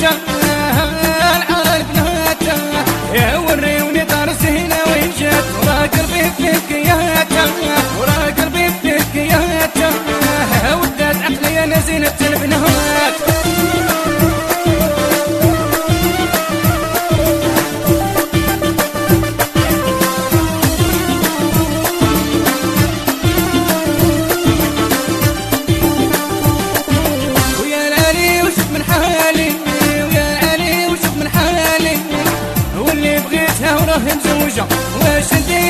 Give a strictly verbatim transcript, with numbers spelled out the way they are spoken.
بناته العرى بناته يا وريوني دار الزينة وين جات ورا قلبي بلقياته ورا قلبي بلقياته ودات عقلي انا زينة البنات. وراه مزوجة واش ندير